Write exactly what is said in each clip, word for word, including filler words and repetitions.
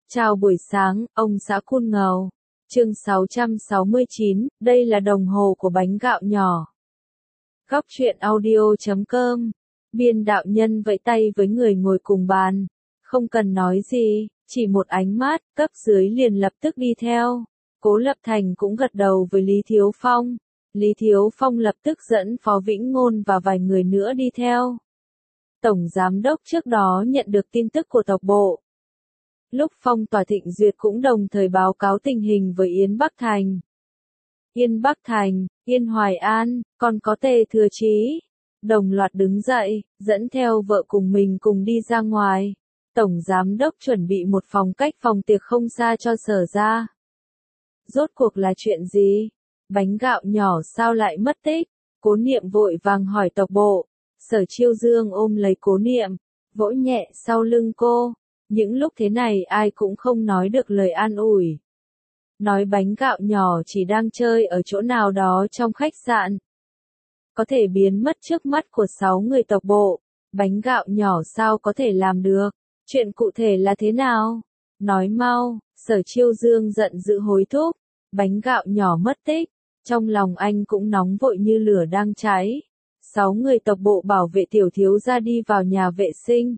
Chào buổi sáng, ông xã Cun Ngầu. Chương sáu trăm sáu mươi chín, đây là đồng hồ của bánh gạo nhỏ. Góc truyện audio chấm com. Biên đạo nhân vẫy tay với người ngồi cùng bàn. Không cần nói gì, chỉ một ánh mắt, cấp dưới liền lập tức đi theo. Cố Lập Thành cũng gật đầu với Lý Thiếu Phong. Lý Thiếu Phong lập tức dẫn Phó Vĩnh Ngôn và vài người nữa đi theo. Tổng Giám đốc trước đó nhận được tin tức của tộc bộ. Lúc phong tỏa Thịnh Duyệt cũng đồng thời báo cáo tình hình với Yên Bắc Thành. Yên Bắc Thành, Yên Hoài An, còn có Tề Thừa Chí. Đồng loạt đứng dậy, dẫn theo vợ cùng mình cùng đi ra ngoài. Tổng Giám đốc chuẩn bị một phòng cách phòng tiệc không xa cho Sở ra. Rốt cuộc là chuyện gì? Bánh gạo nhỏ sao lại mất tích? Cố Niệm vội vàng hỏi tộc bộ. Sở Chiêu Dương ôm lấy Cố Niệm, vỗ nhẹ sau lưng cô. Những lúc thế này ai cũng không nói được lời an ủi. Nói bánh gạo nhỏ chỉ đang chơi ở chỗ nào đó trong khách sạn. Có thể biến mất trước mắt của sáu người tộc bộ. Bánh gạo nhỏ sao có thể làm được? Chuyện cụ thể là thế nào? Nói mau, Sở Chiêu Dương giận dữ hối thúc. Bánh gạo nhỏ mất tích. Trong lòng anh cũng nóng vội như lửa đang cháy. Sáu người tộc bộ bảo vệ tiểu thiếu gia đi vào nhà vệ sinh.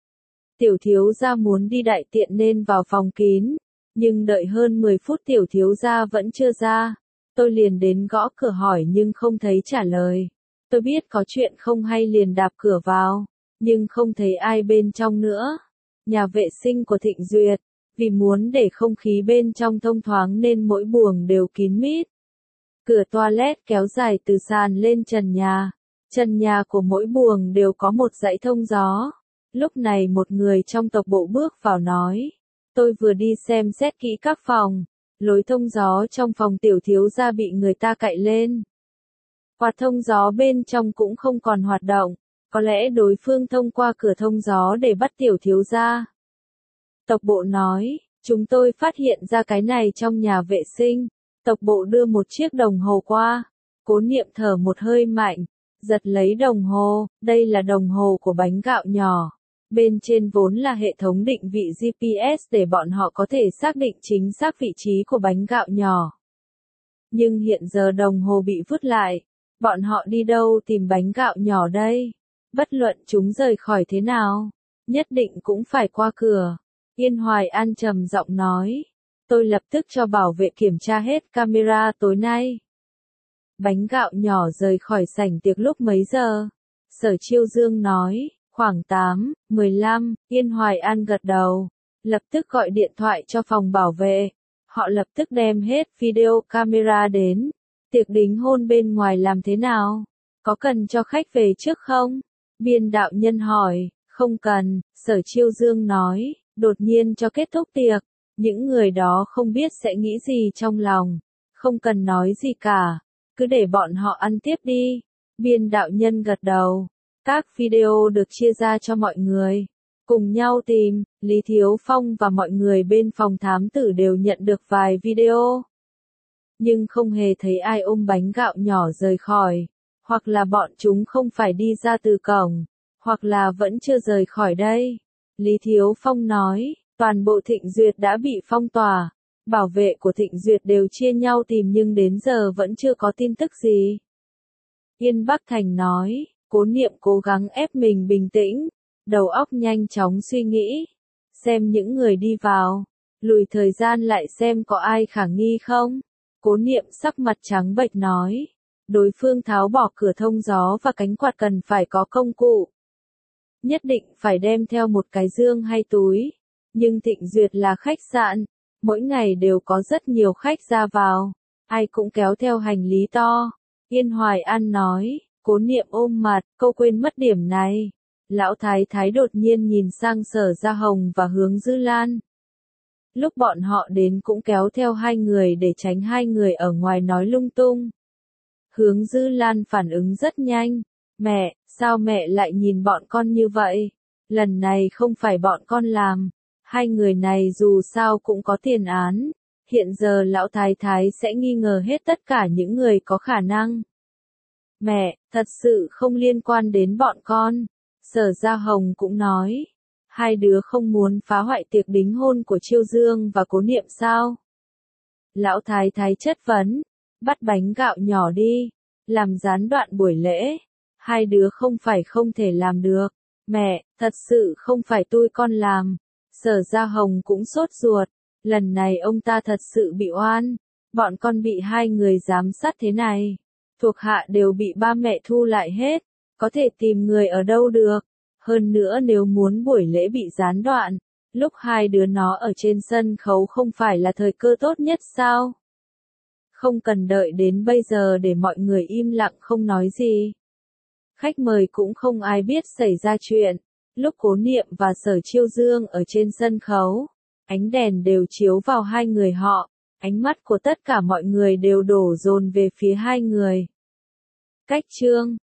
Tiểu thiếu gia muốn đi đại tiện nên vào phòng kín, nhưng đợi hơn mười phút tiểu thiếu gia vẫn chưa ra. Tôi liền đến gõ cửa hỏi nhưng không thấy trả lời. Tôi biết có chuyện không hay liền đạp cửa vào, nhưng không thấy ai bên trong nữa. Nhà vệ sinh của Thịnh Duyệt, vì muốn để không khí bên trong thông thoáng nên mỗi buồng đều kín mít. Cửa toilet kéo dài từ sàn lên trần nhà. Trần nhà của mỗi buồng đều có một dãy thông gió. Lúc này một người trong tộc bộ bước vào nói, tôi vừa đi xem xét kỹ các phòng, lối thông gió trong phòng tiểu thiếu gia bị người ta cạy lên. Quạt thông gió bên trong cũng không còn hoạt động, có lẽ đối phương thông qua cửa thông gió để bắt tiểu thiếu gia. Tộc bộ nói, chúng tôi phát hiện ra cái này trong nhà vệ sinh, tộc bộ đưa một chiếc đồng hồ qua, Cố Niệm thở một hơi mạnh, giật lấy đồng hồ, đây là đồng hồ của bánh gạo nhỏ. Bên trên vốn là hệ thống định vị giê pê ét để bọn họ có thể xác định chính xác vị trí của bánh gạo nhỏ. Nhưng hiện giờ đồng hồ bị vứt lại, bọn họ đi đâu tìm bánh gạo nhỏ đây? Bất luận chúng rời khỏi thế nào, nhất định cũng phải qua cửa. Yên Hoài An trầm giọng nói, tôi lập tức cho bảo vệ kiểm tra hết camera tối nay. Bánh gạo nhỏ rời khỏi sảnh tiệc lúc mấy giờ? Sở Chiêu Dương nói. Khoảng tám, mười lăm, Yên Hoài An gật đầu, lập tức gọi điện thoại cho phòng bảo vệ. Họ lập tức đem hết video camera đến. Tiệc đính hôn bên ngoài làm thế nào? Có cần cho khách về trước không? Biên đạo nhân hỏi, không cần, Sở Chiêu Dương nói, đột nhiên cho kết thúc tiệc. Những người đó không biết sẽ nghĩ gì trong lòng. Không cần nói gì cả, cứ để bọn họ ăn tiếp đi. Biên đạo nhân gật đầu. Các video được chia ra cho mọi người. Cùng nhau tìm, Lý Thiếu Phong và mọi người bên phòng thám tử đều nhận được vài video. Nhưng không hề thấy ai ôm bánh gạo nhỏ rời khỏi. Hoặc là bọn chúng không phải đi ra từ cổng. Hoặc là vẫn chưa rời khỏi đây. Lý Thiếu Phong nói, toàn bộ Thịnh Duyệt đã bị phong tỏa. Bảo vệ của Thịnh Duyệt đều chia nhau tìm nhưng đến giờ vẫn chưa có tin tức gì. Yên Bắc Thành nói. Cố Niệm cố gắng ép mình bình tĩnh, đầu óc nhanh chóng suy nghĩ, xem những người đi vào, lùi thời gian lại xem có ai khả nghi không. Cố Niệm sắc mặt trắng bệch nói, đối phương tháo bỏ cửa thông gió và cánh quạt cần phải có công cụ. Nhất định phải đem theo một cái dương hay túi, nhưng Thịnh Duyệt là khách sạn, mỗi ngày đều có rất nhiều khách ra vào, ai cũng kéo theo hành lý to. Yên Hoài An nói. Cố Niệm ôm mặt, cô quên mất điểm này. Lão Thái Thái đột nhiên nhìn sang Sở Gia Hồng và Hướng Dư Lan. Lúc bọn họ đến cũng kéo theo hai người để tránh hai người ở ngoài nói lung tung. Hướng Dư Lan phản ứng rất nhanh. Mẹ, sao mẹ lại nhìn bọn con như vậy? Lần này không phải bọn con làm. Hai người này dù sao cũng có tiền án. Hiện giờ Lão Thái Thái sẽ nghi ngờ hết tất cả những người có khả năng. Mẹ, thật sự không liên quan đến bọn con. Sở Gia Hồng cũng nói. Hai đứa không muốn phá hoại tiệc đính hôn của Chiêu Dương và Cố Niệm sao? Lão thái thái chất vấn, bắt bánh gạo nhỏ đi, làm gián đoạn buổi lễ. Hai đứa không phải không thể làm được. Mẹ, thật sự không phải tôi con làm. Sở Gia Hồng cũng sốt ruột. Lần này ông ta thật sự bị oan. Bọn con bị hai người giám sát thế này. Thuộc hạ đều bị ba mẹ thu lại hết. Có thể tìm người ở đâu được. Hơn nữa nếu muốn buổi lễ bị gián đoạn, lúc hai đứa nó ở trên sân khấu không phải là thời cơ tốt nhất sao? Không cần đợi đến bây giờ để mọi người im lặng không nói gì. Khách mời cũng không ai biết xảy ra chuyện. Lúc Cố Niệm và Sở Chiêu Dương ở trên sân khấu, ánh đèn đều chiếu vào hai người họ, ánh mắt của tất cả mọi người đều đổ dồn về phía hai người. Cách Trương